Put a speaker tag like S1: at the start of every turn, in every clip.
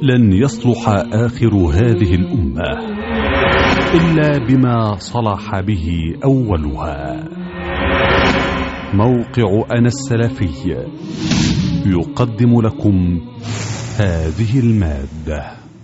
S1: لن يصلح آخر هذه الأمة إلا بما صلح به أولها. موقع أنا السلفي يقدم لكم هذه المادة.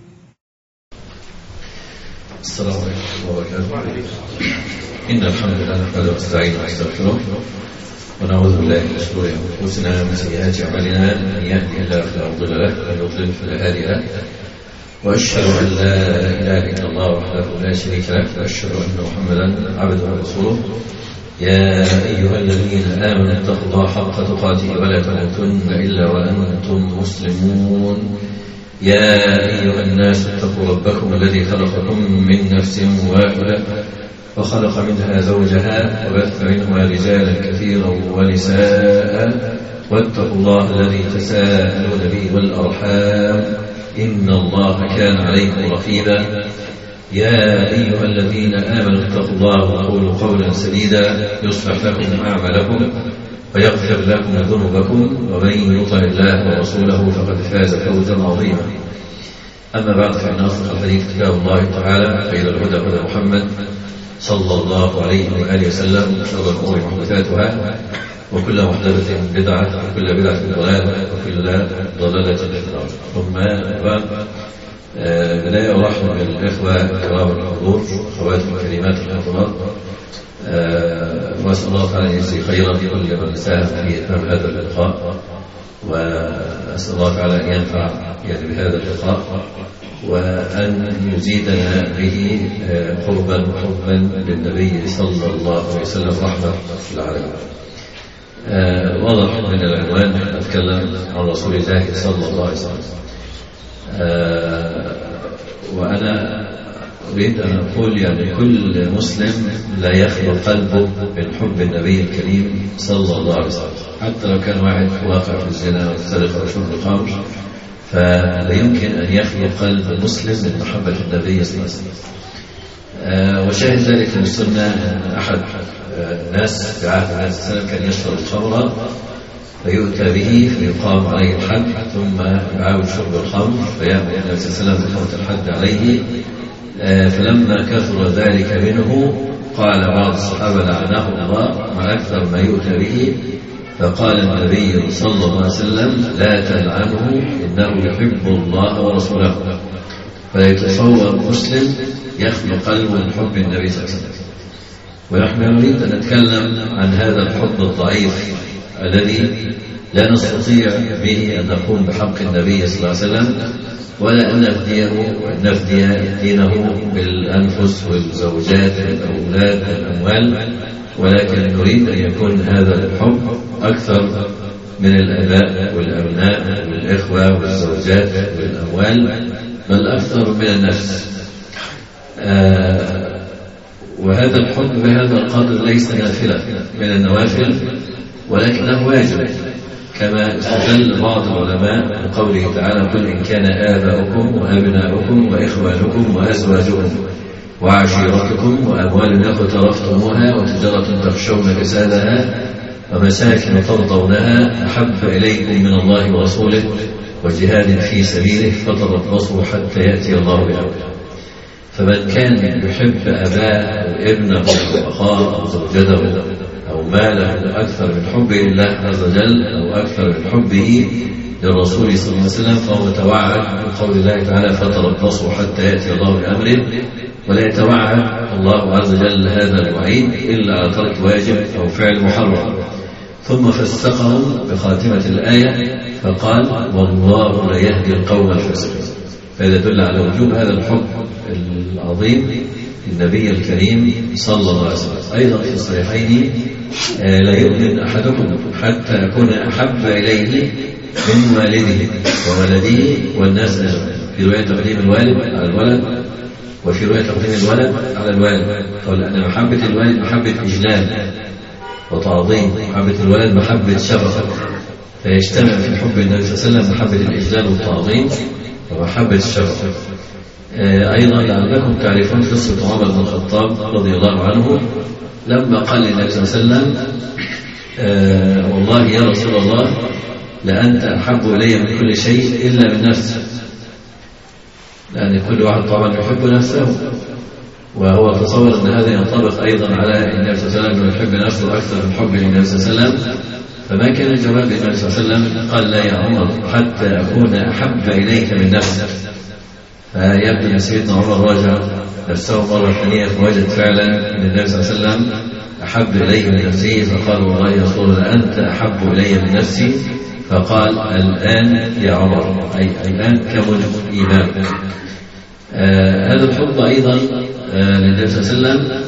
S2: السلام عليكم ورحمة الله وبركاته. إن الحمد لله نحمده ونستعينه ونستغفره ونعوذ بالله من شرور أنفسنا ومن سيئات أعمالنا، من يهده الله فلا مضل له ومن يضلل فلا هادي له، وأشهد أن لا إله إلا الله وحده لا شريك له، وأشهد أن محمدا عبده ورسوله. يا أيها الذين آمنوا اتقوا الله حق تقاته ولا تموتن إلا وأنتم مسلمون. يا أيها الناس اتقوا ربكم الذي خلقكم من نفس واحدة وخلق منها زوجها وبث منهما رجالا كثيرا ونساء، واتقوا الله الذي تساءلون به والأرحام إن الله كان عليكم رقيبا. يا أيها الذين آمنوا اتقوا الله وقولوا قولا سديدا يصلح لكم أعمالكم ويغفر لكم ذنوبكم، ومن يطع الله ورسوله فقد فاز فوزا عظيما. أما بعد، فإن أصدق الحديث كتاب الله تعالى، خير الهدى هدى محمد صلى الله عليه وآله وسلم، وشر الأمور محدثاتها، وكل محدثة بدعة، وكل بدعة ضلالة، وكل ضلالة في النار. ثم بعد، بداية أرحب بالإخوة الكرام الحضور، أخواتي الكريمات الحاضرات، وأسأل الله تعالى أن يجزي خيرا لكل من ساهم في إتمام هذا اللقاء، وأسأل الله تعالى أن ينفع بهذا اللقاء، وأن يزيدنا به قربا للنبي صلى الله عليه وسلم رحمة للعالمين. واضح من العنوان نتكلم عن رسول الله صلى الله عليه وسلم، وأنا أريد أن أقول كل مسلم لا يخلو قلبه من حب النبي الكريم صلى الله عليه وسلم، حتى لو كان واحد واقع في الزنا والسرقة وشرب الخمر، فلا يمكن أن يخلو قلب المسلم من محبة النبي صلى الله عليه وسلم. وشاهد ذلك من السنة أن أحد الناس في عهد النبي صلى الله عليه وسلم كان يشرب الخمر فيؤتى به فيقام عليه الحد، ثم يعاود شرب الخمر فيأمر النبي صلى الله عليه وسلم بإقامة الحد عليه. فلما كثر ذلك منه قال بعض الصحابة لعنه الله ما أكثر ما يؤتى به، فقال النبي صلى الله عليه وسلم لا تلعنه إنه يحب الله ورسوله. فيتصور مسلم يخلو قلبه من حب النبي صلى الله عليه وسلم. ونحن نريد أن نتكلم عن هذا الحب الضعيف الذي لا نستطيع به أن نقوم بحق النبي صلى الله عليه وسلم، ولا أن نفدي دينه بالأنفس والزوجات والأولاد والأموال، ولكن نريد أن يكون هذا الحب أكثر من الآباء والأبناء والإخوة والزوجات والأموال، بل أكثر من النفس. وهذا الحب بهذا القدر ليس نافلة من النوافل، ولكنه واجب، كما استدل بعض العلماء بقوله تعالى قل إن كان آباؤكم وأبناؤكم وإخوانكم وأزواجكم وعشيرتكم وأموال اقترفتموها وتجارة تخشون كسادها ومساكن ترضونها أحب إليكم من الله ورسوله وجهاد في سبيله فتربصوا حتى يأتي الله بأمره. فمن كان يحب أباه أو ابنه أو أخاه أو زوجته أو ماله أكثر من حبه لله عز وجل أو أكثر من حبه للرسول صلى الله عليه وسلم، فهو توعد بقول الله تعالى فتربصوا حتى يأتي الله بأمره. ولا يتوعد الله عز وجل هذا الوعيد إلا على ترك واجب أو فعل محرم. ثم فسقهم بخاتمة الآية فقال والله لا يهدي القوم الفاسقين. فهذا يدل على وجوب هذا الحب العظيم النبي الكريم صلى الله عليه وسلم. أيضا في الصحيحين لا يؤمن أحدكم حتى أكون أحب إليه من والده وولده والناس أجمعين. في رواية تقديم الوالد على الولد، وفي رواية تقديم الولد على الوالد. قال أن محبة الوالد محبة إجلال وتعظيم، محبة الولد محبة شرف، فيجتمع في حب النبي صلى الله عليه وسلم محبة الإجلال والتعظيم ومحبة الشرف. أيضا لعلكم تعرفون قصة عمر بن الخطاب رضي الله عنه لما قال للنبي صلى الله عليه وسلم والله يا رسول الله لأنت أحب إلي من كل شيء إلا من نفسي، لأن كل واحد طبعا يحب نفسه، وهو تصور أن هذا ينطبق أيضا على النبي صلى الله عليه وسلم، يحب نفسه أكثر من حب النبي صلى الله عليه وسلم. فما كان جواب النبي صلى الله عليه وسلم قال لا يا عمر حتى أكون أحب إليك من نفسك. فيبدو أن سيدنا عمر راجع نفسه مرة ثانية فوجد فعلا أن النبي صلى الله عليه وسلم أحب إليه من نفسه، فقال والله يا رسول الله أنت أحب إلي من نفسي. فقال الآن يا عمر، أي الآن كمل إيمانك. هذا الحب أيضا للنبي صلى الله عليه وسلم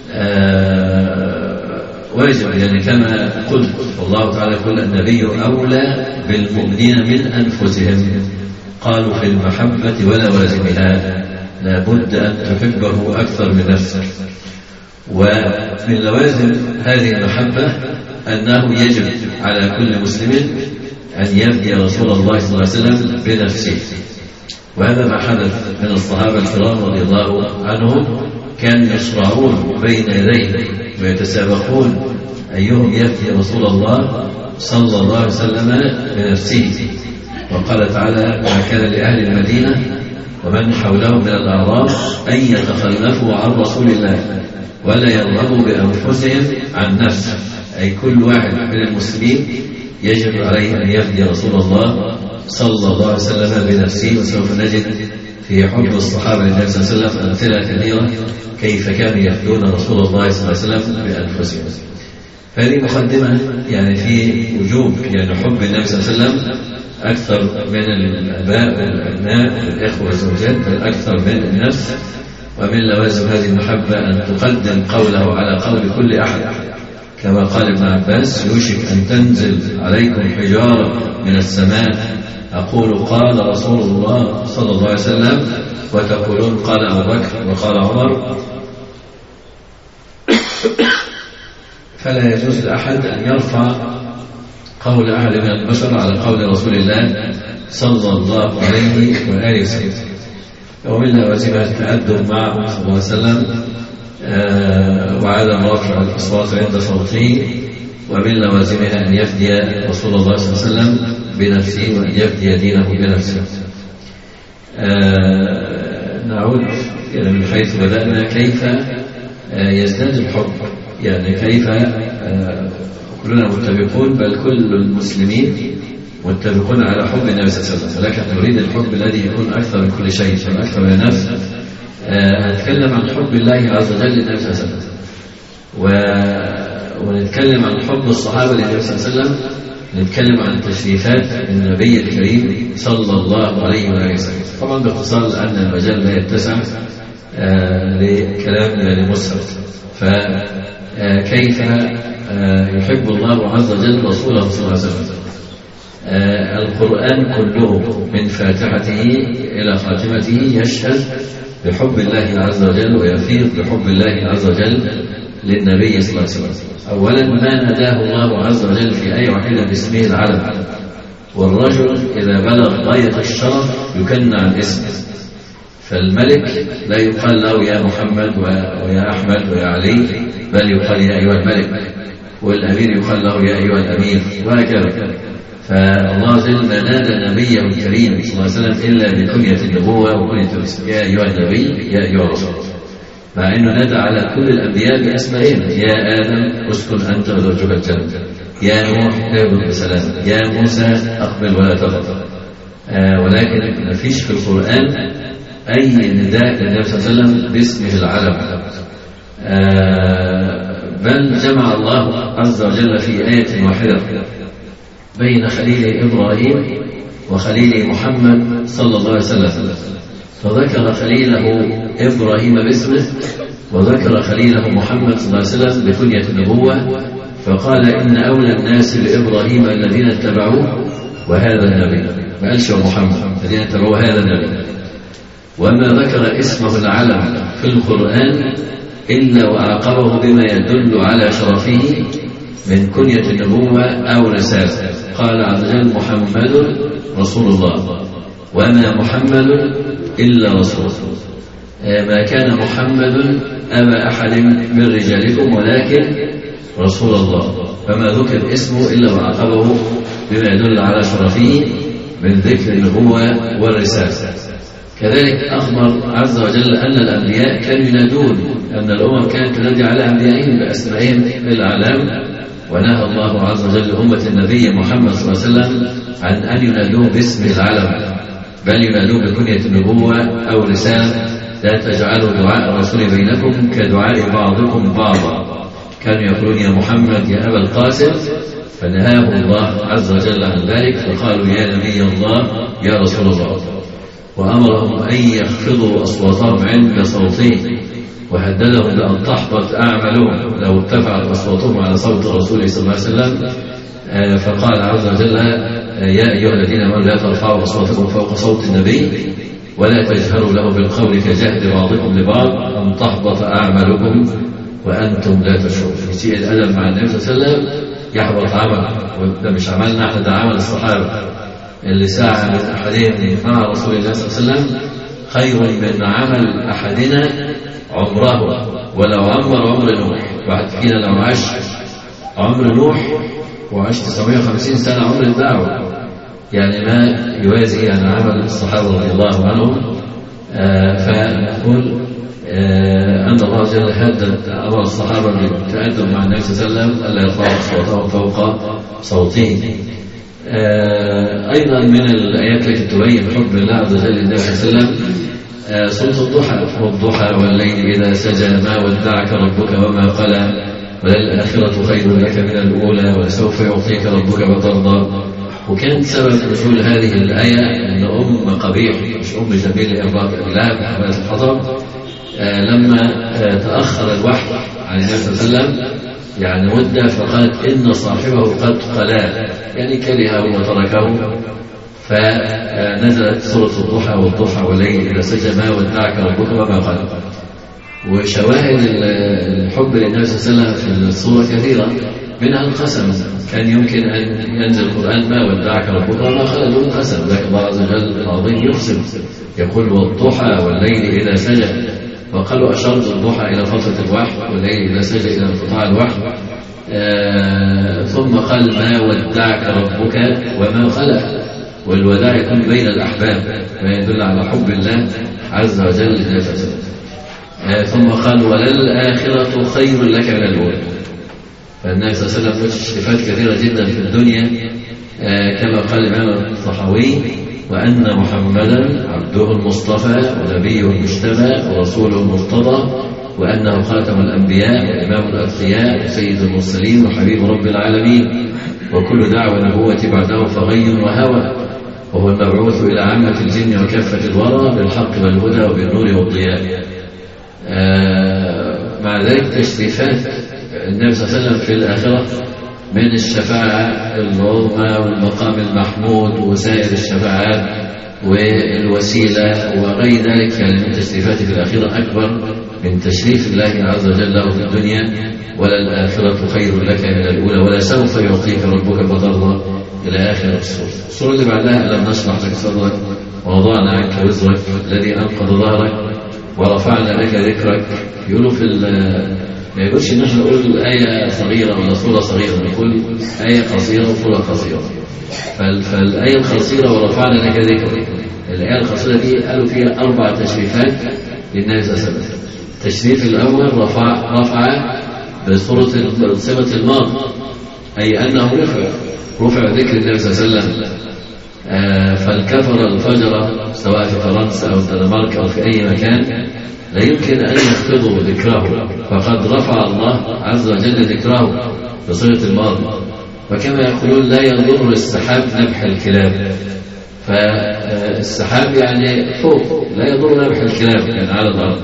S2: واجب، يعني كما قلت والله تعالى يقول النبي أولى بالمؤمنين من أنفسهم. قالوا في المحبة ولوازمها لابد أن تحبه أكثر من نفسك. ومن لوازم هذه المحبة أنه يجب على كل مسلم أن يفدي رسول الله صلى الله عليه وسلم بنفسه. وهذا ما حدث من الصحابة الكرام رضي الله عنهم، كانوا يصراعون بين يديه ويتسابقون أيهم يفدي رسول الله صلى الله عليه وسلم بنفسه. وقال تعالى ما كان لأهل المدينة ومن حولهم من الأعراب أن يتخلفوا عن رسول الله ولا يرغبوا بأنفسهم عن نفسه، أي كل واحد من المسلمين يجب عليه أن يفدي رسول الله صلى الله عليه وسلم بنفسه. وسوف نجد في حب الصحابة للنبي صلى الله عليه وسلم أمثلة كثيرة كيف كانوا يفدون رسول الله صلى الله عليه وسلم بأنفسهم. هذه مقدمة يعني في وجوب يعني حب النبي صلى الله عليه وسلم أكثر من الآباء والأبناء والإخوة والزوجات، بل أكثر من النفس. ومن لوازم هذه المحبة أن تقدم قوله على قول كل أحد، كما قال ابن عباس يوشك أن تنزل عليكم حجارة من السماء أقول قال رسول الله صلى الله عليه وسلم وتقولون قال أبو بكر وقال عمر. فلا يجوز لأحد أن يرفع قول أحد من البشر على قول رسول الله صلى الله عليه وآله وسلم. ومن لوازمها التأدب معه صلى الله عليه وسلم وعدم رفع الأصوات عند صوته. ومن لوازمها أن يفدي رسول الله صلى الله عليه وسلم بنفسه وأن يفدي دينه بنفسه. نعود يعني من حيث بدأنا كيف يزداد الحب، يعني كيف كلنا متفقون بل كل المسلمين متفقون على حب النبي صلى الله عليه وسلم، ولكن نريد الحب الذي يكون أكثر من كل شيء أكثر من النفس. نتكلم عن حب الله عز وجل للنبي صلى الله عليه وسلم، ونتكلم عن حب الصحابة للنبي صلى الله عليه وسلم، نتكلم عن تشريفات النبي الكريم صلى الله عليه وسلم. طبعا باختصار لأن المجال لا يتسع لكلام لمسرد. فكيف يحب الله عز وجل رسوله صلى الله عليه وسلم. القرآن كله من فاتحته إلى خاتمته يشهد بحب الله عز وجل ويفيض بحب الله عز وجل للنبي صلى الله عليه وسلم. أولا ما ناداه الله عز وجل في آية واحدة باسمه العلم، والرجل إذا بلغ غاية الشرف يكنى عن اسمه. فالملك لا يقال له يا محمد ويا أحمد ويا علي، بل يقال يا أيها الملك، والأمير يقال له يا أيها الأمير، وهكذا. فالله عز وجل ما نادى نبيه الكريم صلى الله عليه وسلم إلا بكنية النبوة وكنية الاسم، يا أيها النبي يا أيها الرسول، مع أنه نادى على كل الأنبياء بأسمائهم. يا آدم اسكن أنت وزوجك الجنة، يا نوح اهبط بسلام، يا موسى أقبل ولا تغضب. ولكن ما فيش في القرآن أي نداء للنبي صلى الله عليه وسلم باسمه العلم. بل جمع الله عز وجل في آية واحدة بين خليل إبراهيم وخليل محمد صلى الله عليه وسلم، فذكر خليله إبراهيم باسمه وذكر خليله محمد صلى الله عليه وسلم بكنية النبوة، فقال إن أولى الناس بإبراهيم الذين اتبعوه وهذا النبي، ما قالش محمد الذين اتبعوه هذا النبي. وما ذكر اسمه العلم في القرآن إلا وأعقبه بما يدل على شرفه من كنية النبوة أو رسالة. قال عز وجل محمد رسول الله، وما محمد إلا رسول. ما كان محمد أبا أحد من رجالكم ولكن رسول الله. فما ذكر اسمه إلا وعقبه بما يدل على شرفه من ذكر النبوة والرسالة. كذلك أخبر عز وجل أن الأنبياء كانوا ينادون، أن الأمم كانت تنادي على أنبيائهم بأسمائهم الأعلام، ونهى الله عز وجل أمة النبي محمد صلى الله عليه وسلم عن أن ينادوه باسم العلم، بل ينادوه بكنية النبوة أو رسالة، لا تجعلوا دعاء الرسول بينكم كدعاء بعضكم بعضا. كانوا يقولون يا محمد يا أبا القاسم، فنهاهم الله عز وجل عن ذلك، فقالوا يا نبي الله يا رسول الله، وأمرهم أن يخفضوا أصواتهم عند صوته، وهددهم بأن تحبط أعمالهم لو ارتفعت أصواتهم على صوت الرسول صلى الله عليه وسلم. فقال عز وجل يا أيها الذين آمنوا لا ترفعوا أصواتكم فوق صوت النبي ولا تجهروا له بالقول كجهد بعضكم لبعض أن تحبط أعمالكم وأنتم لا تشعرون. يسيء الأدب مع النبي صلى الله عليه وسلم يحبط عمل، وده مش عملنا احنا، ده عمل الصحابة اللي ساعة من أحدهم مع رسول الله صلى الله عليه وسلم خير من عمل أحدنا عمره ولو عمر نوح. واحد فينا لو عاش عمر نوح وعاش 950 سنة عمر الدعوة، يعني ما يوازي يعني عمل الصحابة رضي الله عنهم. فنقول أن الله جل هدد أمر الصحابة بالتأدب مع النبي صلى الله عليه وسلم ألا يرفعوا أصواتهم فوق صوته. أيضا من الآيات التي تبين حب الله عز وجل للنبي صلى الله عليه وسلم سورة الضحى، والضحى والليل إذا سجى ما ودعك ربك وما قلى وللآخرة خير لك من الأولى ولسوف يعطيك ربك فترضى. وكان سبب نزول هذه الآية أن أم قبيح مش أم جميل إرباط الله بحملة الحطب لما تأخر الوحي عن النبي صلى الله عليه وسلم يعني مدة، فقالت إن صاحبه قد قلا، يعني كرهه وتركه، فنزلت سورة الضحى والضحى والليل إذا سجى ما ودعك ربك وما قلى. وشواهد الحب للنبي صلى الله عليه وسلم في الصورة كثيرة، منها القسم. كان يمكن أن ينزل القرآن ما ودعك ربك وما قلى دون قسم، لكن الله عز وجل العظيم يقسم يقول والضحى والليل إذا سجى، وقالوا أشار الضحى إلى فترة الوحي والليل إذا سجى إلى انقطاع الوحي. ثم قال ما ودعك ربك وما قلى، والوداع يكون بين الأحباب ويدل على حب الله عز وجل لنفسه. ثم قال وللآخرة خير لك من الأولى. فالنبي صلى الله عليه وسلم تشريفات كثيرة جدا في الدنيا، كما قال الإمام الطحاوي وأن محمدا عبده المصطفى ونبيه المجتبى ورسوله المرتضى، وأنه خاتم الأنبياء وإمام الأتقياء وسيد المرسلين وحبيب رب العالمين، وكل دعوة نبوة بعده فغي وهوى، وهو المبعوث إلى عامة الجن وكافة الورى بالحق والهدى وبالنور والضياء. مع ذلك تشريفات النبي صلى الله عليه وسلم في الآخرة من الشفاعة العظمى والمقام المحمود وسائر الشفاعات والوسيلة وغير ذلك، يعني من تشريفاته في الآخرة أكبر من تشريف الله عز وجل له في الدنيا. وللآخرة خير لك من الأولى ولسوف يعطيك ربك فترضى إلى آخر السورة. السورة اللي بعدها ألم نشرح لك صدرك ووضعنا عنك وزرك الذي أنقض ظهرك ورفعنا لك ذكرك. يقولوا في ما يقولش نحن نقول آية صغيرة ولا سورة صغيرة، نقول آية قصيرة وسورة قصيرة. فالآية القصيرة ورفعنا لك ذكرك، الآية القصيرة دي قالوا فيها 4 تشريفات للنبي صلى الله عليه وسلم. التشريف الأول رفع بصفة الماضي، أي أنه رفع ذكر النبي صلى الله عليه وسلم. فالكفر الفجرة سواء في فرنسا أو الدنمارك أو في أي مكان لا يمكن أن يخفضوا ذكره، فقد رفع الله عز وجل ذكره بصيغة الماضي. وكما يقولون لا يضر السحاب نبح الكلاب، فالسحاب يعني فوق لا يضر نبح الكلاب يعني على الأرض.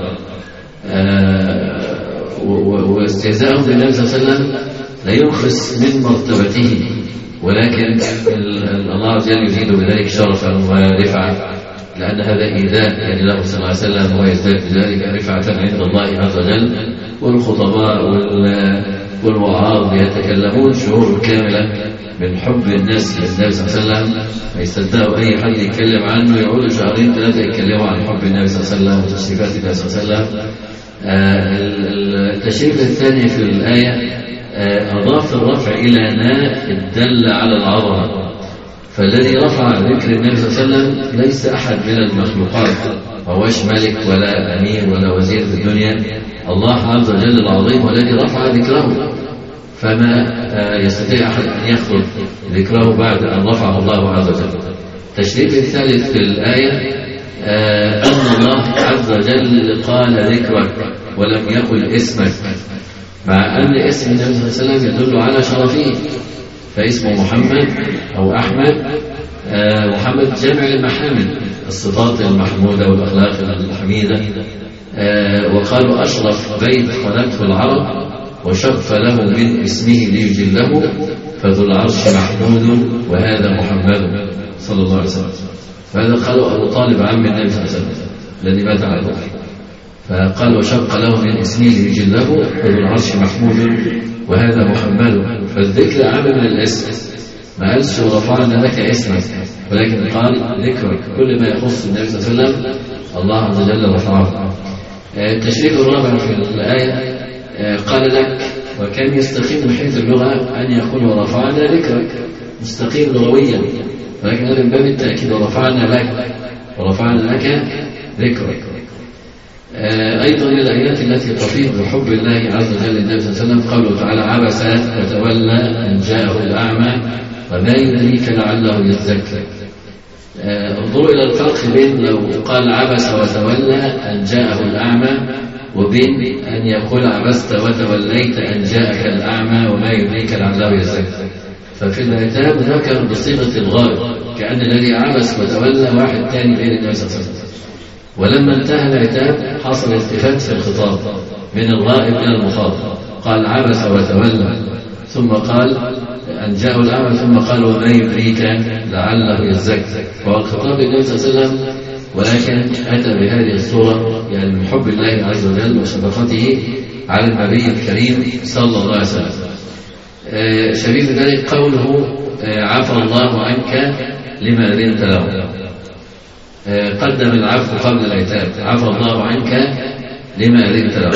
S2: واستهزاءهم بالنبي صلى الله عليه وسلم لا ينقص من مرتبته، ولكن الله عز وجل يزيد بذلك شرفا ورفعة، لأن هذا إيذاء يعني له صلى الله عليه وسلم، ويزداد بذلك رفعة عند الله عز وجل. والخطباء والوعاظ يتكلمون شهور كاملة من حب الناس للنبي صلى الله عليه وسلم، ما يصدقوا أي حد يتكلم عنه، يقعدوا 2-3 يتكلموا عن حب النبي صلى الله عليه وسلم وتشريفات النبي صلى الله عليه وسلم. التشريف الثاني في الآية أضاف الرفع إلى ناء الدل على العظمة، فالذي رفع ذكر النبي صلى الله عليه وسلم ليس أحد من المخلوقات، ما هوش ملك ولا أمير ولا وزير في الدنيا، الله عز وجل العظيم والذي رفع ذكره، فما يستطيع أحد أن يأخذ ذكره بعد أن رفعه الله عز وجل. التشريف الثالث في الآية أن الله عز وجل قال ذكرك ولم يقل اسمك، مع أن اسم النبي صلى الله عليه وسلم يدل على شرفه، فاسمه محمد أو أحمد. محمد جمع المحامد، الصفات المحمودة والأخلاق الحميدة. وقالوا أشرف بيت خلقته العرب وشق له من اسمه ليجله، فذو العرش محمود وهذا محمد صلى الله عليه وسلم. فهذا قالوا أبو طالب عم النبي صلى الله عليه وسلم الذي مات على الكفر، فقال وشق له من اسمه ليجله فذو العرش محمود وهذا محمد. فالذكر أعم من الاسم، ما قالش ورفعنا لك اسمك، ولكن قال ذكرك، كل ما يخص النبي صلى الله عليه وسلم الله عز وجل رفعه. التشريف الرابع في الآية قال لك، وكان يستقيم من حيث اللغة أن يقول ورفعنا ذكرك، مستقيم لغويا، ولكن هذا من باب التأكيد، ورفعنا لك ذكرك. أيضا من الآيات التي تفيض بحب الله عز وجل للنبي صلى الله عليه وسلم قوله تعالى عبس وتولى أن جاءه الأعمى وما يدريك لعله يزكى. انظروا إلى الفرق بين لو قال عبس وتولى أن جاءه الأعمى وبين أن يقول عبست وتوليت أن جاءك الأعمى وما يدريك لعله يزكى. ففي العتاب ذكر بصيغة الغائب، كأن الذي عبس وتولى واحد ثاني غير النبي صلى الله عليه وسلم. ولما انتهى العتاب حصل التفات في الخطاب من الغائب إلى المخاطب، قال عبس وتولى ثم قال أن جاءه الأعمى ثم قال وما يدريك لعله يزكى. فهو الخطاب للنبي صلى الله عليه وسلم، ولكن أتى بهذه الصورة يعني من حب الله عز وجل وشفقته على النبي الكريم صلى الله عليه وسلم. شبيه ذلك قوله عفى الله عنك لما أذنت له، قدم العفو قبل العتاب، عفى الله عنك لما أذنت له.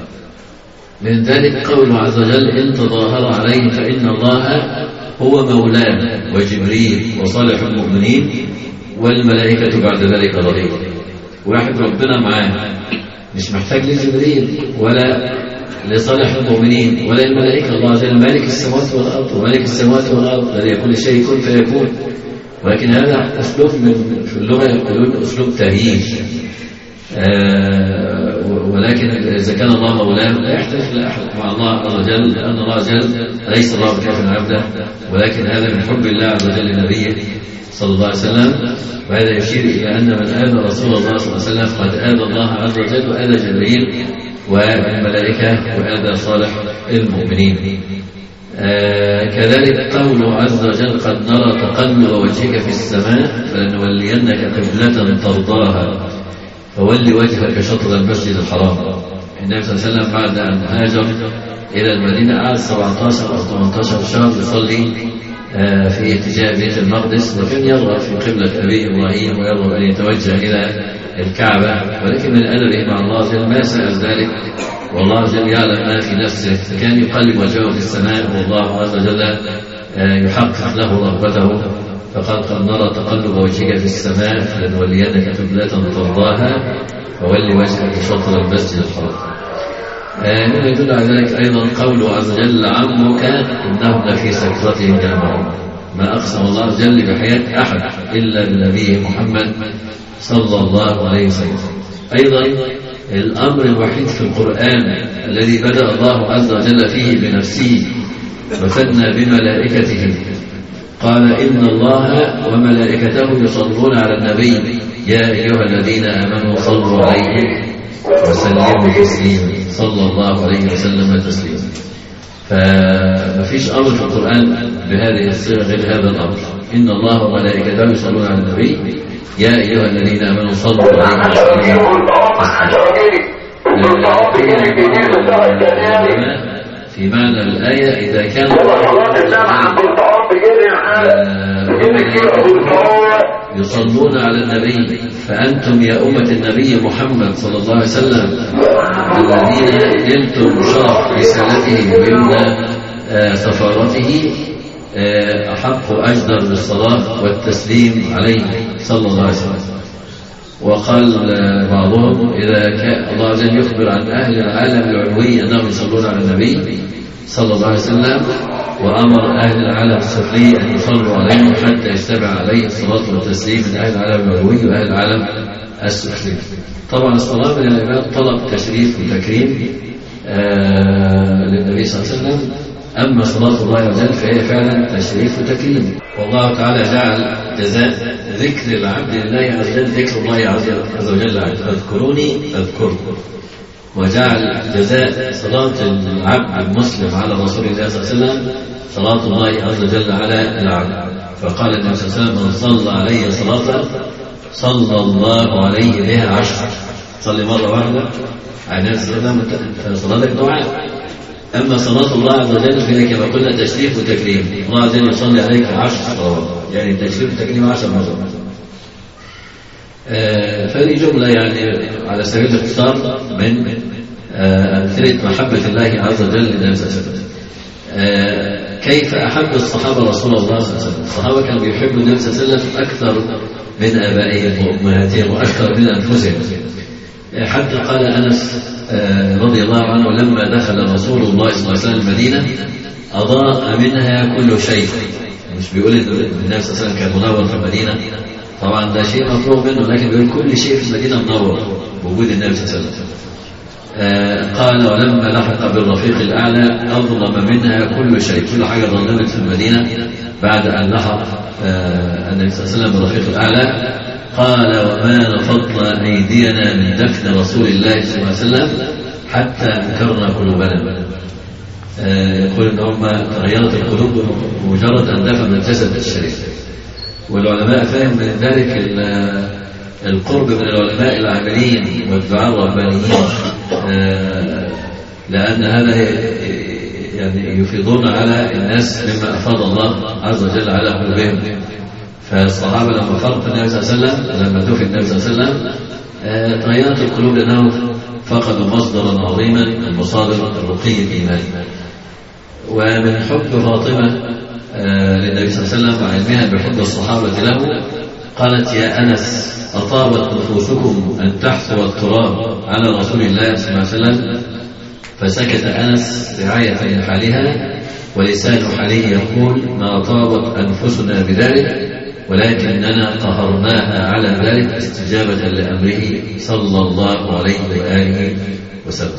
S2: من ذلك قوله عز وجل إن تظاهر عليه فإن الله هو مولاه وجبريل وصالح المؤمنين والملائكة بعد ذلك ظهير. واحد ربنا معاه مش محتاج لجبريل ولا لصالح المؤمنين ولا الملائكة، الله عز وجل مالك السماوات والأرض، ومالك السماوات والأرض الذي يقول شيء كن فيكون. ولكن هذا أسلوب في اللغة يقولون أسلوب تهييج، ولكن إذا كان الله مولاه لا يحتاج لأحد مع الله عز وجل، لأن الله عز وجل ليس الله بكاف عبده، ولكن هذا من حب الله عز وجل لنبيه صلى الله عليه وسلم. وهذا يشير إلى أن من آذى رسول الله صلى الله عليه وسلم قد آذى الله عز وجل وآذى جبريل والملائكة وآذى صالح المؤمنين. كذلك قوله عز وجل قد نرى تقلب وجهك في السماء فلنولينك قبلة ترضاها فول وجهك شطر المسجد الحرام. النبي صلى الله عليه وسلم بعد أن هاجر إلى المدينة قعد 17 أو 18 شهر يصلي في اتجاه بيت المقدس، وكان يرغب في قبلة أبيه إبراهيم ويرغب أن يتوجه إلى الكعبة، ولكن من أدبه مع الله جل ما سأل ذلك، والله جل يعلم ما في نفسه، فكان يقلب وجهه في السماء والله عز وجل يحقق له رغبته. فقد نرى تقلب وجهك في السماء فلنولينك قبلة ترضاها فول وجهك شطر المسجد الحرام. مما يدل على ذلك أيضا قوله عز وجل عمك إنهم لفي سكرتهم يعمهون، ما أقسم الله عز وجل بحياة أحد إلا بنبيه محمد صلى الله عليه وسلم. أيضا الأمر الوحيد في القرآن الذي بدأ الله عز وجل فيه بنفسه وثنى بملائكته، قال إن الله وملائكته يصلون على النبي يا أيها الذين آمنوا صلوا عليه وسلموا تسليما صلى الله عليه وسلم تسليما. فمفيش أمر في القرآن بهذه الصيغة غير هذا الأمر، إن الله وملائكته يصلون على النبي يا أيها الذين آمنوا صلوا عليه وسلموا تسليما. في معنى الآية إذا كان يصلون على النبي فأنتم يا أمة النبي محمد صلى الله عليه وسلم الذين نلتم شرف رسالته ويمنى سفارته، أحق وأجدر بالصلاة والتسليم عليه صلى الله عليه وسلم. وقال بعضهم إذا كان الله عز وجل يخبر عن أهل العالم العلوي أنهم يصلون على النبي صلى الله عليه وسلم، وأمر أهل العالم السفلي أن يصلوا عليه حتى يجتمع عليه الصلاة والتسليم من أهل العالم العلوي وأهل العالم السفلي. طبعا الصلاة من العباد طلب تشريف وتكريم للنبي صلى الله عليه وسلم، أما صلاة الله عز وجل فهي فعلا تشريف وتكريم. والله تعالى جعل جزاء ذكر العبد لله عز وجل ذكر الله عز وجل، فاذكروني أذكركم، وجعل جزاء صلاة العبد المسلم على رسول الله صلى الله عليه وسلم صلاة الله عز وجل على العبد. فقال النبي صلى الله عليه وسلم من صلى عليه صلاة صلى الله عليه بها 10. صلي مرة واحدة على النبي صلى الله عليه وسلم صلاتك دعاء. أما صلاة الله عز وجل فهي كما قلنا تشريف وتكريم، الله عز وجل يصلي عليك 10 صلوات، يعني تشريف وتكريم 10 مرات. فهذه جملة يعني على سبيل الاختصار من أمثلة محبة الله عز وجل للنبي صلى الله عليه وسلم. كيف أحب الصحابة رسول الله صلى الله عليه وسلم؟ الصحابة كانوا بيحبوا النبي صلى الله عليه وسلم أكثر من آبائهم وأمهاتهم وأكثر من أنفسهم، حتى قال أنس رضي الله عنه لما دخل رسول الله صلى الله عليه وسلم المدينة أضاء منها كل شيء. مش بيقول النبي صلى الله عليه وسلم كان منور في المدينة، طبعا ده شيء مطلوب منه، لكن بيقول كل شيء في المدينة منور بوجود النبي صلى الله عليه وسلم. قال ولما لحق بالرفيق الأعلى أظلم منها كل شيء، كل حاجة ظلمت في المدينة بعد أن لحق النبي صلى الله عليه وسلم بالرفيق الأعلى. قال وما نفضنا أيدينا من دفن رسول الله صلى الله عليه وسلم حتى أنكرنا قلوبنا. يقول إن هم تغيرت القلوب بمجرد أن دفن الجسد الشريف. والعلماء فهم من ذلك القرب من العلماء العاملين والدعاء الربانيين، لأن هذا يعني يفيضون على الناس مما أفاض الله عز وجل على قلوبهم. فالصحابة لما فرق النبي صلى الله عليه وسلم، لما دفن النبي صلى الله عليه وسلم تغيرت القلوب لأنهم فقدوا مصدرا عظيما من مصادر الرقي الإيماني. ومن حب فاطمة للنبي صلى الله عليه وسلم وعلمها بحب الصحابة له قالت يا أنس أطابت نفوسكم أن تحثوا التراب على رسول الله صلى الله عليه وسلم؟ فسكت أنس رعاية لحالها، ولسان حاله يقول ما طابت أنفسنا بذلك، ولكننا قهرناها على ذلك استجابة لأمره صلى الله عليه وآله وسلم.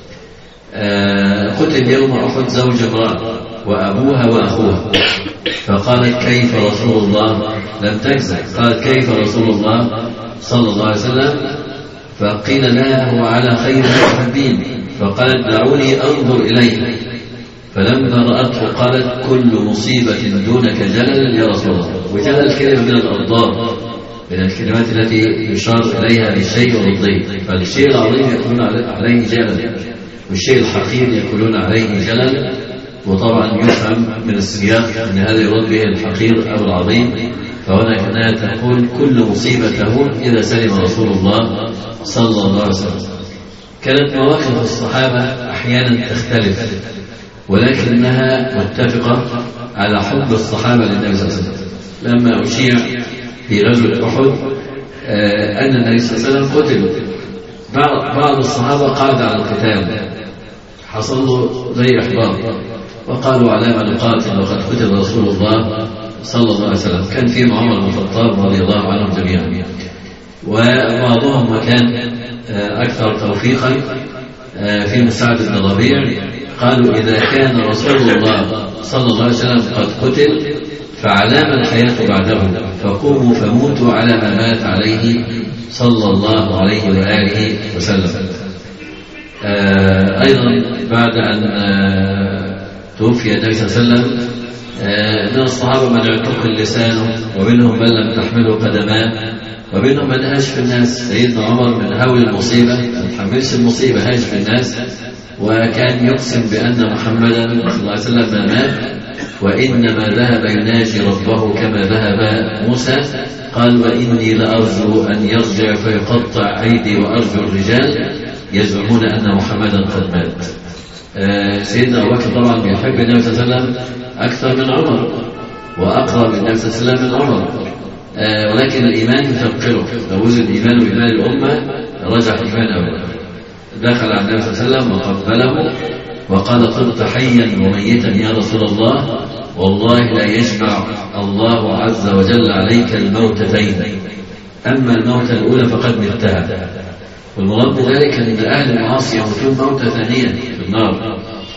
S2: قتل يوم أحد زوج امرأة وأبوها وأخوها، فقالت كيف رسول الله؟ لم تجزع، قالت كيف رسول الله صلى الله عليه وسلم؟ فقيل لها هو على خير المحبين، فقالت دعوني أنظر إليه. فلما رأته قالت كل مصيبة دونك جلل يا رسول الله. وجلل كلمة من الأضداد، من الكلمات التي يشار إليها بالشيء والضيق. فالشيء العظيم يقولون عليه جلل، والشيء الحقير يقولون عليه جلل. وطبعا يفهم من السياق أن هذا يراد به الحقير أو العظيم، فهنا كانت تقول كل مصيبة تهون إذا سلم رسول الله صلى الله عليه وسلم. كانت مواقف الصحابة أحيانا تختلف، ولكنها متفقة على حب الصحابة للنبي صلى الله عليه وسلم. لما أشيع في غزوة أحد أن النبي صلى الله عليه وسلم قتل، بعض الصحابة قعد على القتال، حصل له زي إحباط، وقالوا على ما نقاتل وقد قتل رسول الله صلى الله عليه وسلم. كان فيهم عمر بن الخطاب رضي الله عنهم جميعا، وبعضهم كان أكثر توفيقا في مساعدة بن الربيع. قالوا إذا كان رسول الله صلى الله عليه وسلم قد قتل فعلام الحياة بعده، فقوموا فموتوا على ما مات عليه صلى الله عليه وآله وسلم. أيضا بعد أن توفي النبي صلى الله عليه وسلم من الصحابة من اعتقل لسانه، ومنهم من لم تحمله قدماه، ومنهم من هاج في الناس. سيدنا عمر من هول المصيبة ما تحملش المصيبة، هاج في الناس، وكان يقسم بأن محمدا صلى الله عليه وسلم ما مات، وإنما ذهب يناجي ربه كما ذهب موسى. قال وإني لأرجو أن يرجع فيقطع أيدي وأرجل الرجال يزعمون أن محمدا قد مات. سيدنا أبو بكر طبعا بيحب النبي صلى الله عليه وسلم أكثر من عمر، وأقرب النبي صلى الله عليه وسلم من عمر، ولكن الإيمان يثقله، لو وزن إيمانه بإيمان الأمة رجح إيمان أبو بكر. دخل على النبي صلى الله عليه وسلم وقبله وقال: طبت حيا وميتا يا رسول الله، والله لا يجمع الله عز وجل عليك الموتتين، أما الموتة الأولى فقد متها. والمراد بذلك أن أهل المعاصي يموتون موتة ثانية في النار،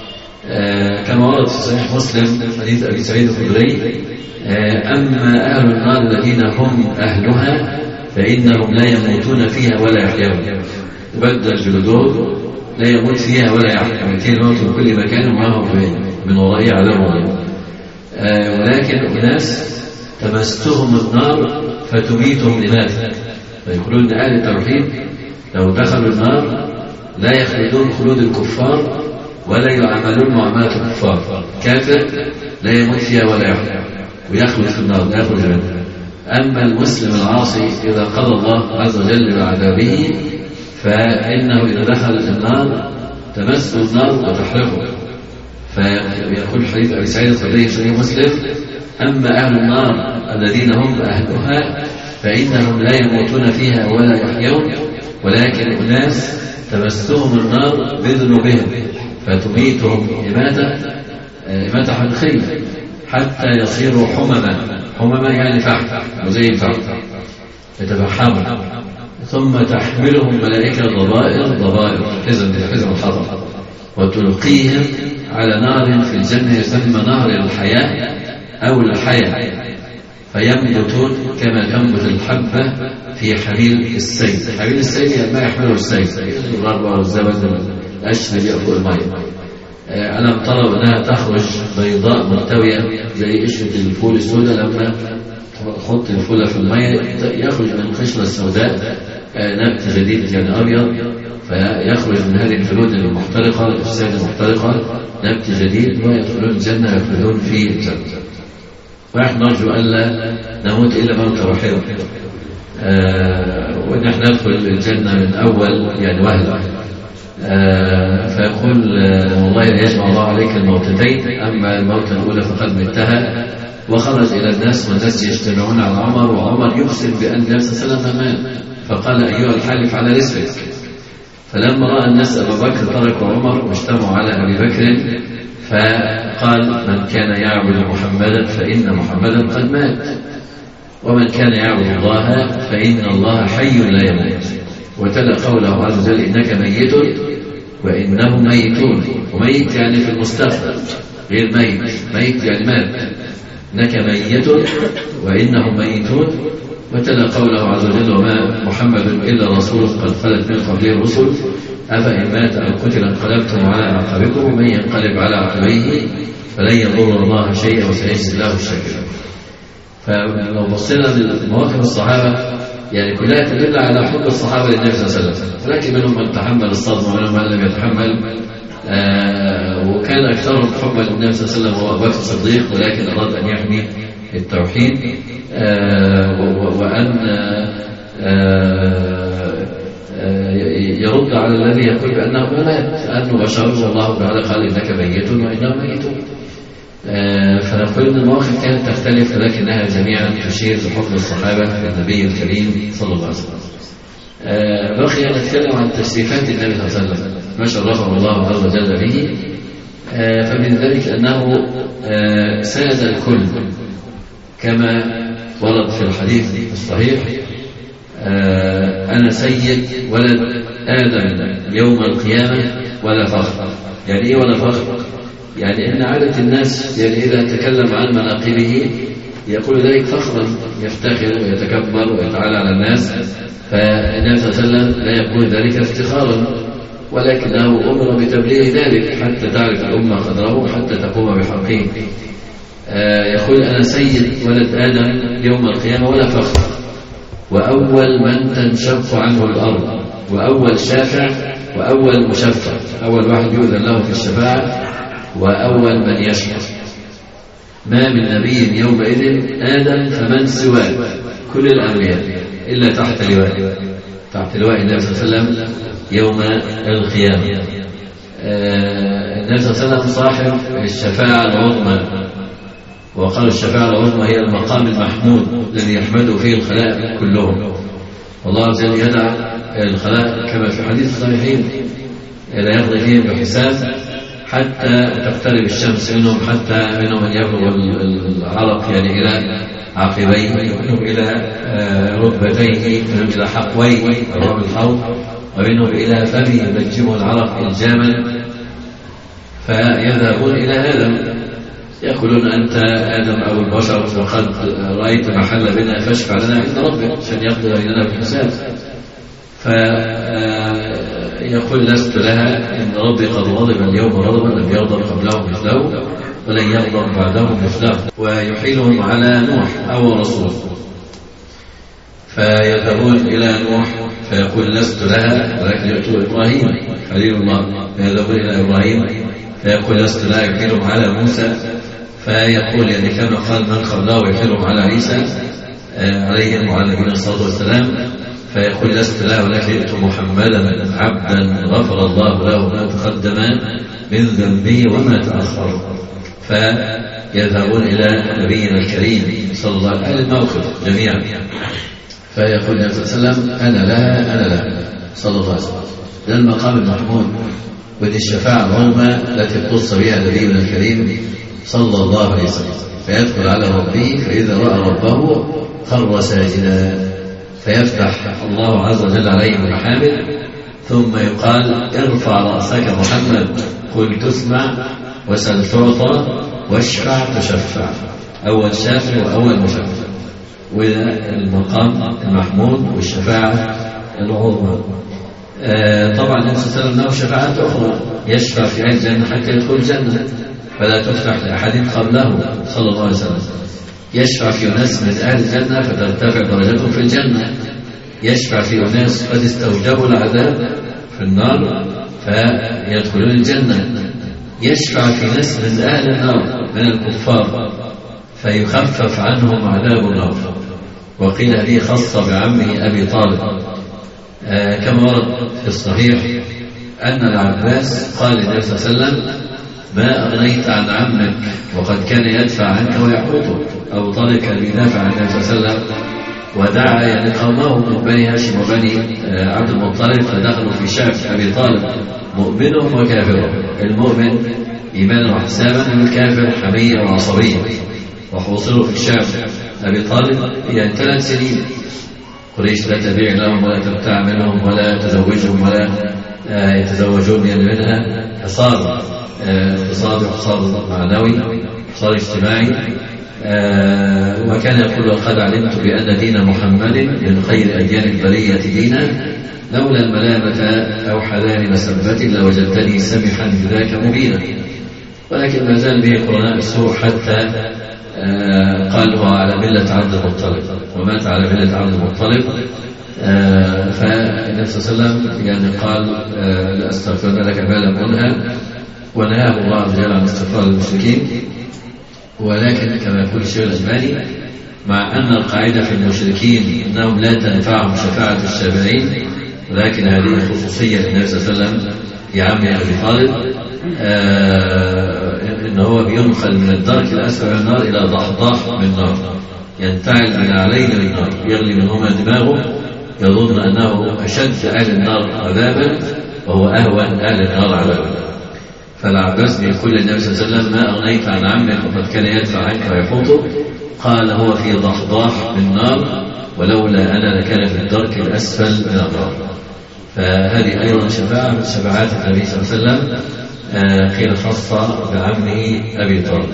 S2: كما ورد في صحيح مسلم حديث أبي سعيد الخدري: أما أهل النار الذين هم أهلها فإنهم لا يموتون فيها ولا يحيون، تبدل جلودهم لا يموت فيها ولا يحيون، كان الموت في كل مكان ومعهم من ورائه عذاب. ولكن الناس تمستهم النار فتميتهم لماذا؟ فيقولون أهل التوحيد لو دخلوا النار لا يخلدون خلود الكفار ولا يعاملون معاملة الكفار، كافر لا يموت فيها ولا يحيى ويخلد في النار لا يخرج منها. أما المسلم العاصي إذا قضى الله عز وجل بعذابه فإنه إذا دخل النار تمس النار وتحرقه. فيقول حديث أبي سعيد الخدري في مسلم: أما أهل النار الذين هم أهلها فإنهم لا يموتون فيها ولا يحيون، ولكن الناس تمسهم النار بذنوبهم فتميتهم إماتة حقيقية حتى يصيروا حمما يعني فحم وزي الفحم يتفحمون، ثم تحملهم ملائكة ضبائر حزم الحطب وتلقيهم على نار في الجنة يسمى نهر الحياة أو الحياة، فينبتون كما تنبت الحبة في حميل السيل. حميل السيل ما يحمله السيل، الغربة والزبد الأشهر يأكل الماء. ألم تروا أنها تخرج بيضاء مرتوية زي قشرة الفول السوداء، لما تحط الفولة في الماء يخرج من القشرة السوداء نبت جديد يعني أبيض، فيخرج من هذه الجلود المحترقة الأجساد المحترقة نبت جديد ويدخلون الجنة يخلدون في الجنة. ونحن نرجو ألا نموت إلا موتا واحدا، ونحن ندخل الجنة من أول يعني وهلة. فيقول: والله لا يجمع الله عليك الموتتين، أما الموتة الأولى فقد متها. وخرج إلى الناس والناس يجتمعون على عمر، وعمر يقسم بأن النبي صلى الله عليه وسلم مات، فقال: أيها الحالف على رزقك. فلما رأى الناس أبا بكر تركوا عمر واجتمعوا على أبي بكر، فقال: من كان يعبد محمدا فإن محمدا قد مات، ومن كان يعبد الله فإن الله حي لا يموت. وتلا قوله عز وجل: إنك ميت وإنهم ميتون. وميت يعني في المستقبل غير ميت يعني مات. إنك ميت وإنهم ميتون. وتلا قوله عز وجل: وما محمد إلا رسول قد خلت من قبله الرسل أفإن مات أو قتل انقلبتم على أعقابكم ومن ينقلب على عقبيه فلن يضر الله شيئا وسيجزي الله الشاكرين. فلو بصينا لمواقف الصحابة يعني كلها تدل على حب الصحابة للنبي صلى الله عليه وسلم، ولكن منهم من تحمل الصدمة ومنهم من لم يتحمل، وكان أكثرهم حبا للنبي صلى الله عليه وسلم هو أبو بكر الصديق، ولكن أراد أن يحمي التوحيد وأن يرد على الذي يقول بأنه مات، أنه بشر والله تعالى قال: إنك ميت وإنهم ميتون. فنقول أن المواقف كانت تختلف، ولكنها جميعا تشير لحب الصحابة للنبي الكريم صلى الله عليه وسلم. بقي أن نتكلم عن تشريفات النبي صلى الله عليه وسلم ما شرفه الله عز وجل به. فمن ذلك أنه ساد الكل كما ورد في الحديث الصحيح: أنا سيد ولد آدم يوم القيامة ولا فخر. يعني إيه ولا فخر؟ يعني إن عادة الناس يعني إذا تكلم عن مناقبه يقول ذلك فخرا، يفتخر ويتكبر ويتعالى على الناس. فالنبي صلى الله عليه وسلم لا يقول ذلك افتخارا، ولكنه أمر بتبليغ ذلك حتى تعرف الأمة قدره وحتى تقوم بحقه. يقول: أنا سيد ولد آدم يوم القيامة ولا فخر، وأول من تنشق عنه الأرض، وأول شافع، وأول مشفع، أول واحد يؤذن له في الشفاعة، وأول من يشفع. ما من نبي يومئذ آدم فمن سواه، كل الأنبياء إلا تحت لواء النبي صلى الله عليه وسلم يوم القيامة. النبي صلى الله عليه وسلم صاحب الشفاعة العظمى، وقال الشفاعة العظمى هي المقام المحمود الذي يحمده فيه الخلائق كلهم. والله عز وجل يدع الخلائق كما في حديث الصحيحين لا يقضي فيهم بحساب حتى تقترب الشمس منهم، حتى منهم من يبلغ العرق يعني إلى عقبيه، ومنهم إلى ركبتيه، ومنهم إلى حقويه أمام الحوض، ومنهم إلى فمه يلجمه العرق إلجاما، فيذهبون إلى آدم يقولون أنت آدم أو البشر، وقد رأيت محل بنا فاشفع لنا عند ربك عشان يقضي بيننا بالحساب. فيقول لست لها، إن ربي قد غضب اليوم غضبا لم يغضب قبله مثله ولن يغضب بعده مثله، ويحيلهم على نوح أو رسول. فيذهبون إلى نوح فيقول لست لها، ولكن يأتوا إبراهيم خليل الله، فيذهبون إلى إبراهيم فيقول لست لها، يحيلهم على موسى، فيقول يعني كما قال من قبله يحيلهم على عيسى عليهم وعلى نبينا الصلاة والسلام، فيقول لست له، ولكن ائت محمدا عبدا غفر الله له ما تقدم من ذنبه وما تأخر. فيذهبون إلى نبينا الكريم صلى الله عليه وسلم الموقف جميعا، فيقول النبي صلى الله عليه وسلم أنا لها أنا لها صلى الله عليه وسلم. ده المقام المحمود، ودي الشفاعة العظمى التي اختص بها نبينا الكريم صلى الله عليه وسلم. فيدخل على ربه فإذا رأى ربه خر ساجدا، فيفتح الله عز وجل عليه المحامد، ثم يقال ارفع رأسك محمد قل تسمع وسل تعطى واشفع تشفع، أول شافع وأول مشفع. وده المقام المحمود والشفاعة العظمى. طبعا النبي صلى الله عليه وسلم له شفاعات أخرى، يشفع في أهل الجنة حتى يدخل الجنة فلا تفتح لأحد قبله صلى الله عليه وسلم. يشفع في أناس من أهل الجنة فترتفع درجتهم في الجنة، يشفع في أناس قد استوجبوا العذاب في النار فيدخلون الجنة، يشفع في ناس من أهل النار من الكفار فيخفف عنهم عذاب النار. وقيل هذه خاصة بعمه أبي طالب، كما ورد في الصحيح أن العباس قال للنبي صلى الله عليه وسلم ما أغنيت عن عمك وقد كان يدفع عنك ويحوطك. أبو طالب كان يدافع عن النبي صلى الله عليه وسلم، ودعا يعني قومه من بني هاشم وبني عبد المطلب، فدخلوا في شعب أبي طالب مؤمنهم وكافرهم، المؤمن إيمانا وحسابا، والكافر حمية وعصبية. وحوصلوا في شعب أبي طالب يعني 3 سنين، قريش لا تبيع لهم ولا تبتاع منهم ولا تزوجهم ولا يتزوجون منها، حصار اقتصادي وحصار معنوي وحصار اجتماعي. وكان يقول وقد علمت بأن دين محمد من خير أديان البرية دينا، لولا الملامة أو حذار مسبة لوجدتني سمحا بذاك مبينا. ولكن ما زال به قرناء السوء حتى قال هو على ملة عبد المطلب، ومات على ملة عبد المطلب. فالنبي صلى الله عليه وسلم يعني قال لأستغفر لك ما لم أنهى، ونهاه الله عز وجل عن استغفار المشركين. ولكن كما يقول الشيخ الألباني مع أن القاعدة في المشركين أنهم لا تنفعهم شفاعة الشافعين، ولكن هذه خصوصية للنبي صلى الله عليه وسلم في عمه أبي طالب، إن هو بينقل من الدرك الأسفل من النار إلى ضحضاح من النار، ينتعل من عليه من النار، يغلي منهما دماغه، يظن أنه أشد أهل النار عذابا وهو أهون أهل النار عذابا. فالعباس بيقول للنبي صلى الله عليه وسلم ما أغنيت عن عمك وقد كان يدفع عنك ويحوطك، قال هو في ضحضاح من النار ولولا أنا لكان في الدرك الأسفل من النار. فهذه أيضا شفاعة من شفاعات النبي صلى الله عليه وسلم، قيل خاصة بعمه أبي طالب.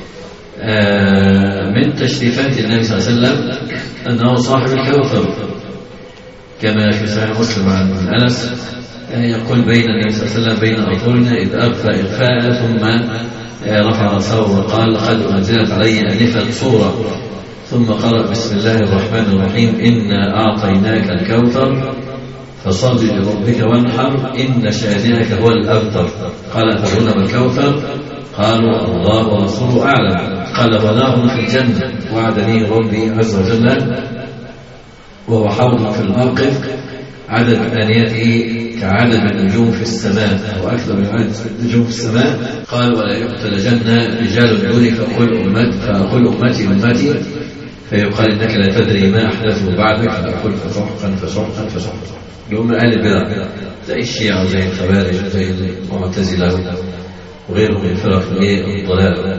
S2: من تشريفات النبي صلى الله عليه وسلم أنه صاحب الكوثر، كما في صحيح مسلم عن أنس يقول بين النبي صلى الله عليه وسلم بين أطولنا إذ أغفى إغفاء ثم رفع رأسه وقال قد أنزلت علي آنفا صورة، ثم قرأ بسم الله الرحمن الرحيم إنا أعطيناك الكوثر فصل لربك وانحر إن شانئك هو الأبتر. قال أتدرون ما الكوثر؟ قالوا الله ورسوله أعلم. قال ونار في الجنة وعدني ربي عز وجل، وهو حوض في الموقف عدد آنيته كعدد النجوم في السماء أو أكثر من عدد النجوم في السماء. قال ولا يقتلجن رجال دوني فأقول أمتي فيقال إنك لا تدري ما أحدثه بعدك فأقول فسحقا. يوم أهل البدع زي الشيعة وزي الخوارج وزي المعتزلة وغيرهم من فرق الضلال.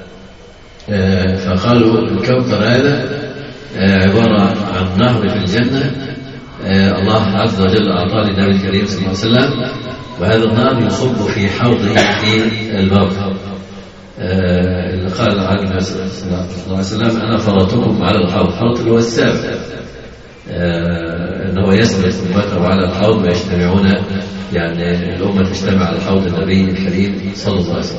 S2: فقالوا الكوثر هذا عبارة عن نهر في الجنة الله عز وجل أعطاه للنبي الكريم صلى الله عليه وسلم، وهذا النهر يصب في حوضه في البر. اللي قال عنه النبي صلى الله عليه وسلم أنا فرطكم على الحوض. الحوض اللي هو السابق، أنه يسبق أمته على الحوض ويجتمعون، يعني الأمة تجتمع على حوض النبي الكريم صلى الله عليه وسلم.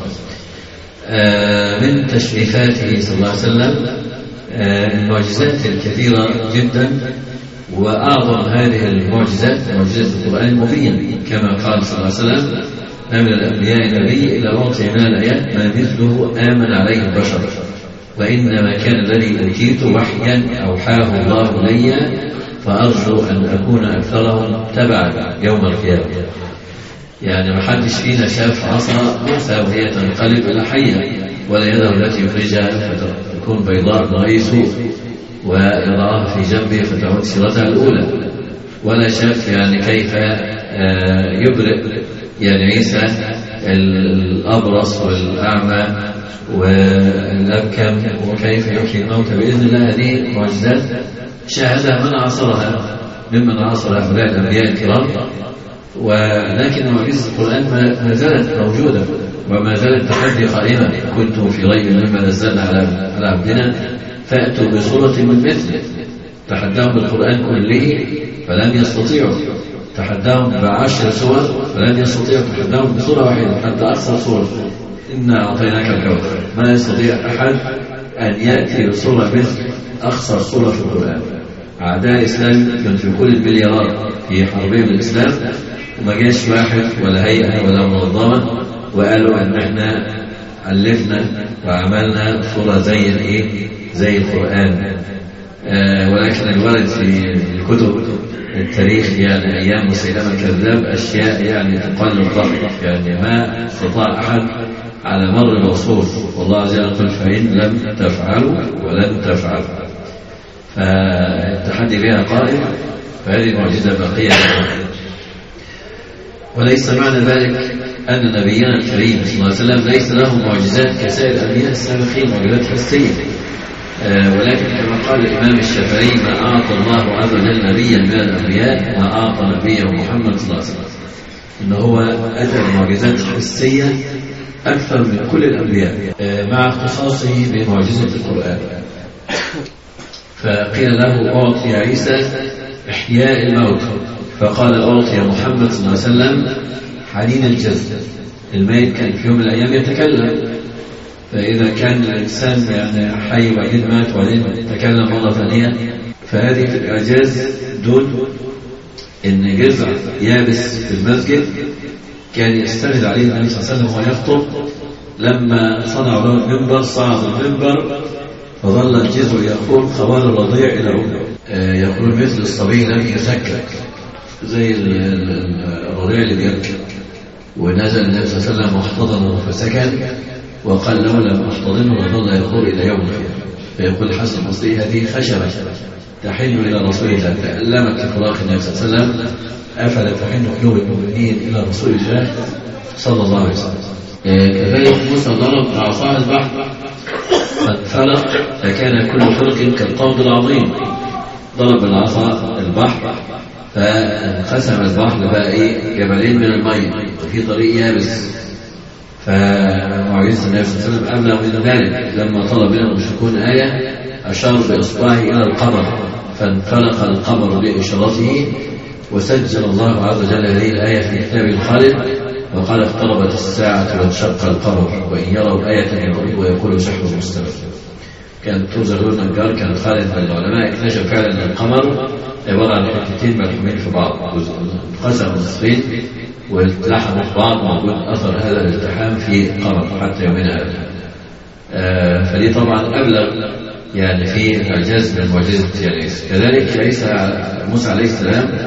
S2: من تشريفاته صلى الله عليه وسلم المعجزات الكثيرة جدا، وأعظم هذه المعجزات معجزات القرآن المبين، كما قال صلى الله عليه وسلم ما من الأنبياء نبي إلا أعطي من الآيات ما مثله آمن عليه البشر، وإنما كان الذي أوتيت وحيا أوحاه الله لي فأرجو أن أكون أكثرهم تبعا يوم القيامة. يعني ما حدش فينا شاف عصا موسى وهي تنقلب إلى حية، ولا يده التي يخرجها فتكون بيضاء بغير سوء ويضعها في جنبه فتعود سيرتها الأولى، ولا شاف يعني كيف يبرئ يعني عيسى الأبرص والأعمى والأبكم وكيف يحيي الموتى بإذن الله. هذه معجزات شاهدها من عاصرها ممن عاصر هؤلاء الأنبياء الكرام، ولكن معجزة القرآن ما زالت موجودة وما زالت تحدي قائمة. كنتم في ريب مما نزلنا على عبدنا فأتوا بصورة من مثله. تحداهم بالقرآن كله فلم يستطيعوا، تحداهم ب10 سور فلم يستطيعوا، تحداهم بصورة واحدة حتى أكثر صور إنا أعطيناك الكوثر. ما يستطيع أحد أن يأتي بصورة مثل أخسر صورة في القرآن. أعداء الإسلام كانوا في كل المليارات في حربهم الإسلام، وما جاش واحد ولا هيئة ولا منظمة وقالوا أن احنا ألفنا وعملنا صورة زي القرآن. ولكن الورد في الكتب التاريخ يعني أيام مسيلمة الكذاب أشياء يعني تقل الضحك، يعني ما استطاع أحد على مر العصور، والله عز وجل يقول فإن لم تفعلوا ولن تفعلوا. فالتحدي بها قائم، فهذه معجزة باقية. وليس معنى ذلك أن نبينا الكريم صلى الله عليه وسلم ليس له معجزات كسائر الأنبياء السابقين، معجزات حسية، ولكن كما قال الإمام الشافعي ما أعطى الله عز وجل نبيا من الأنبياء ما أعطى نبيه محمد صلى الله عليه وسلم، إنه هو أتى بمعجزات حسية أكثر من كل الأنبياء مع اختصاصه بمعجزة القرآن. فقيل له أعطي عيسى إحياء الموت، فقال أعطي محمد صلى الله عليه وسلم حنين الجسد. الميت كان في يوم من الأيام يتكلم، فإذا كان الإنسان يعني حي وبعدين مات وبعدين تكلم مرة ثانية، فهذه في الإعجاز دون إن جذع يابس في المسجد كان يستند عليه النبي صلى الله عليه وسلم وهو يخطب. لما صنعوا له المنبر صعد المنبر فظل الجذع يقول خوال الرضيع إلى أمه، يقول مثل الصبي لم يسكت زي الرضيع اللي بيبكي. ونزل النبي صلى الله عليه وسلم واحتضنه فسكن، وقال له لم أحتضنه وظل يقول إلى يوم القيامة. فيقول حسن البصري هذه خشبة تحن إلى رسول الله، تألمت فراق النبي صلى الله عليه وسلم، أفلا تحن قلوب المؤمنين إلى رسول الله صلى الله عليه وسلم. كذلك موسى ضرب بعصاه البحر فانفلق فكان كل فرق كالقوض العظيم. ضرب العصا البحر فانقسم البحر بقى جبلين من المية وفي طريق يابس. فمعجزة النبي صلى الله عليه وسلم أبلغ من ذلك، لما طلب منهم المشركون آية أشار بإصبعه إلى القمر فانفلق القمر بإشارته، وسجل الله عز وجل هذه الآية في كتابه الخالد وقال اقتربت الساعة وانشق القمر وإن يروا آية يعرضوا ويقولوا سحر مستمر. كان توزر النجار كان خالد من العلماء اكتشف فعلا أن القمر عبارة عن حتتين ملحومين في بعض، انقسموا نصفين والتحموا في بعض، موجود أثر هذا الالتحام في القمر حتى يومنا هذا. فدي طبعا أبلغ يعني في إعجاز من معجزة عيسى. كذلك موسى عليه السلام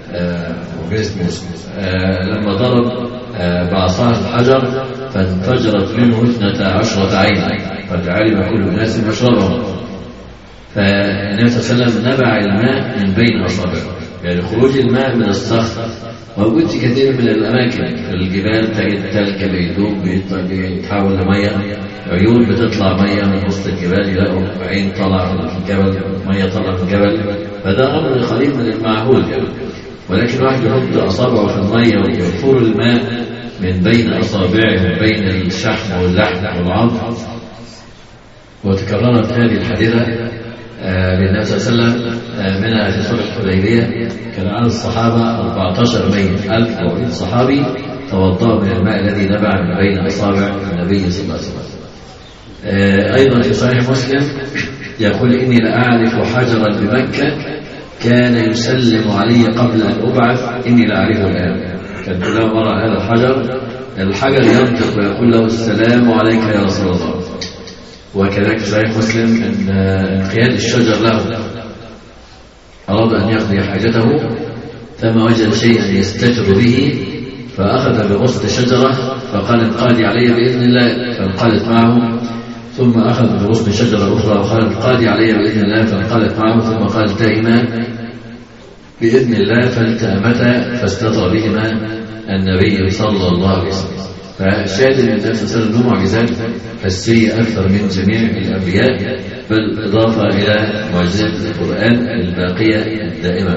S2: وجسم موسى لما ضرب بعصاه الحجر فانفجرت منه 12 عينا قد علم كل الناس مشربهم. فالنبي صلى الله عليه وسلم نبع الماء من بين أصابعه، يعني خروج الماء من الصخر موجود في كثير من الأماكن. في الجبال تجد تلج بيدوب بيتحول لمية، عيون بتطلع مية من وسط الجبال، يلاقوا عين طلع من الجبل، مية طلع من الجبل، فده أمر قليل من المعهود يعني. ولكن واحد يحط أصابعه في المية ويفور الماء من بين أصابعه من بين الشحم واللحم والعظم. وتكررت هذه الحادثة للنبي صلى الله عليه وسلم منها في صلح الحديبية. كان عدد الصحابة 14,000 صحابي توضأوا من الماء الذي نبع من بين أصابع النبي صلى الله عليه وسلم. أيضا في صحيح مسلم يقول إني لأعرف حجرا بمكة كان يسلم علي قبل أن أبعث إني لأعرفه الآن. كان كلما مر هذا الحجر ينطق ويقول له السلام عليك يا رسول الله. وكذلك صحيح مسلم أن انقياد الشجر له أراد أن يقضي حاجته فما وجد شيئا يستجر به فأخذ بغصن شجرة فقال انقادي علي بإذن الله فانقادت معه، ثم أخذ بغصن شجرة أخرى وقال انقادي علي بإذن الله فانقادت معه، ثم قال التئما بإذن الله فالتأمتا فاستطر بهما النبي صلى الله عليه وسلم. فالشاهد أن النبي صلى الله عليه وسلم معجزات حسية أكثر من جميع الأنبياء، بالإضافة إلى معجزات القرآن الباقية الدائمة.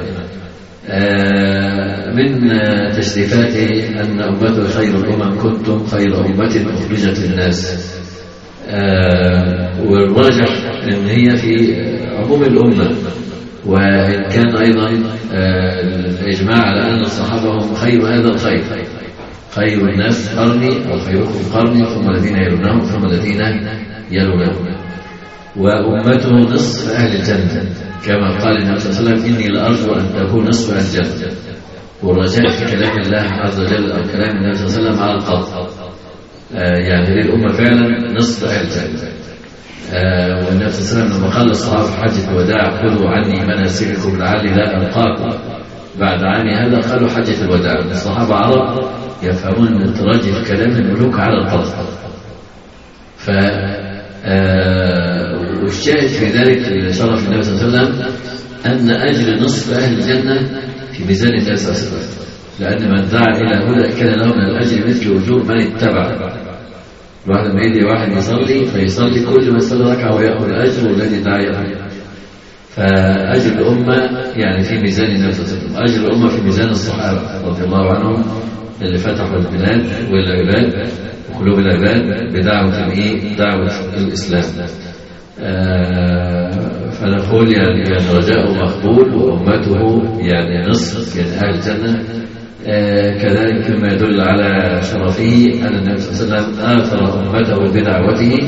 S2: من تشريفاته أن أمته خير الأمم كنتم خير أمة أخرجت للناس. والراجح أن هي في عموم الأمة، وإن كان أيضا الإجماع على أن الصحابة هم خير هذا الخير، خير الناس قرني أو خيركم قرني ثم الذين يلونهم ثم الذين يلونهم. وأمته نصف أهل الجنة كما قال النبي صلى الله عليه وسلم إني لأرجو أن تكون نصف أهل الجنة. والرجاء في كلام الله عز وجل أو كلام النبي صلى الله عليه وسلم على القطع، يعني هذه الأمة فعلا نصف أهل الجنة. والنبي صلى الله عليه وسلم لما قال للصحابة في حجة الوداع خذوا عني مناسككم لعلي لا ألقاكم بعد عامي هذا، قالوا حجة الوداع. الصحابة عرب يفهمون من التراجي في كلام الملوك على القطع. والشاهد في ذلك شرف النبي صلى الله عليه وسلم أن أجر نصف أهل الجنة في ميزان النبي صلى الله عليه وسلم، لأن من دعا إلى هدى كان له من الأجر مثل أجور من اتبع. الواحد لما يدي واحد يصلي فيصلي كل ما صلى ركعة ويأخذ الأجر والذي دعا له. فأجر الأمة يعني في ميزان النبي صلى الله عليه وسلم، أجر الأمة في ميزان الصحابة رضي الله عنهم اللي فتحوا البلاد والعباد وقلوب العباد بدعوة دعوة الإسلام. فنقول يعني رجاء مقبول وأمته يعني نصف يعني أهل الجنة. كذلك مما يدل على شرفه أن النبي صلى الله عليه وسلم آثر أمته بدعوته،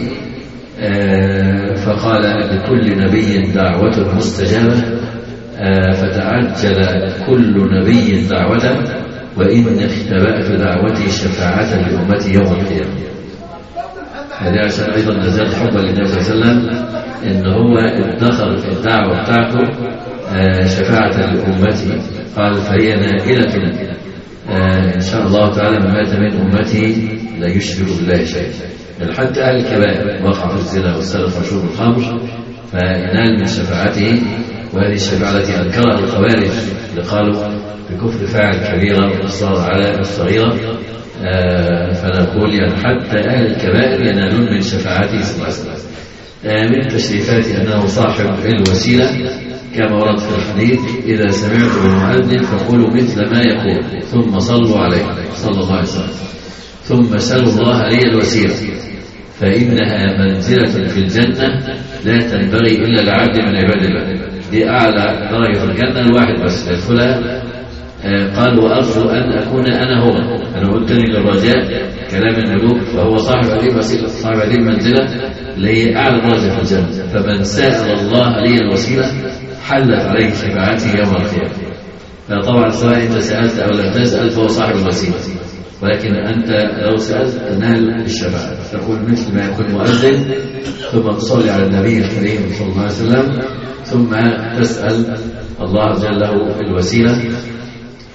S2: فقال لكل نبي دعوة مستجابة فتعجل كل نبي دعوته وإن اختبأت دعوتي شفاعة لأمتي يوم القيامة. هذا عشان أيضا نزال حبا للنبي صلى الله عليه وسلم إن هو ادخر في الدعوة بتاعته شفاعة لأمتي. قال فهي نائلة إن شاء الله تعالى من مات من أمتي لا يشرك بالله شيئا. حتى أهل الكبائر وقع في الزنا والسرقة وشرب الخمر فينال من شفاعته. وهذه الشفاعة التي أنكرها الخوارج اللي قالوا بكفر فاعل كبيرة والإصرار على الصغيرة. فنقول يعني حتى أهل الكبائر ينالون من شفاعته صلى الله عليه وسلم. من تشريفاته أنه صاحب الوسيلة كما ورد في الحديث إذا سمعتم المؤذن فقولوا مثل ما يقول ثم صلوا عليه صلى الله عليه وسلم ثم سلوا الله لي الوسيلة فإنها منزلة في الجنة لا تنبغي إلا لعبد من عباد الله. دي أعلى درجة في الجنة الواحد بس يدخلها. قال وأرجو أن أكون أنا هو. أنا قلتني للرجاء كلام الملوك فهو صاحب هذه الوسيلة صاحب هذه المنزلة اللي هي أعلى درجة في الجنة. فمن سأل الله لي الوسيلة حلت عليه شفاعته يوم القيامة. فطبعا سواء أنت سألت أو لم تسأل فهو صاحب الوسيلة، ولكن أنت لو سألت تنال الشفاعة. تقول مثل ما يكون مؤذن ثم تصلي على النبي الكريم صلى الله عليه وسلم ثم تسأل الله عز وجل له الوسيلة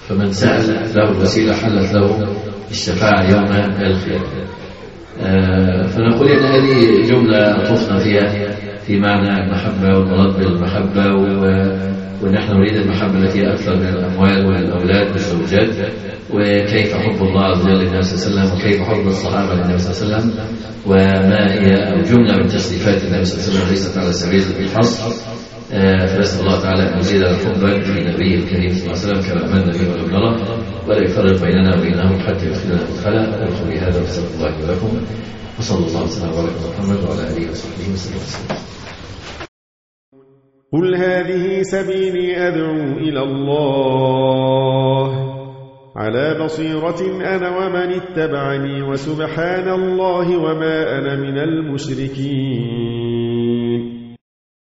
S2: فمن سأل له الوسيلة حلت له الشفاعة يوم القيامة. فنقول إن هذه جملة طفنا فيها في معنى المحبة والمراد بالمحبة، ونحن نريد المحبة التي أكثر من الأموال والأولاد والزوجات، وكيف حب الله عز وجل للنبي صلى الله عليه وسلم، وكيف حب الصحابة للنبي صلى الله عليه وسلم، وما هي أو جملة من تشريفات النبي صلى الله عليه وسلم ليست على سبيل الحصر. فنسأل الله تعالى أن يزيد حبا في نبيه الكريم صلى الله عليه وسلم كما أمنا به ولم نره، ولا يفرق بيننا وبينهم حتى يدخلنا مدخلا. أقول هذا وصلى الله ولكم، وصلى الله وسلم وبارك على محمد وعلى آله وصحبه وسلم.
S3: قل هذه سبيلي أدعو إلى الله على بصيرة أنا ومن اتبعني، وسبحان الله وما أنا من المشركين.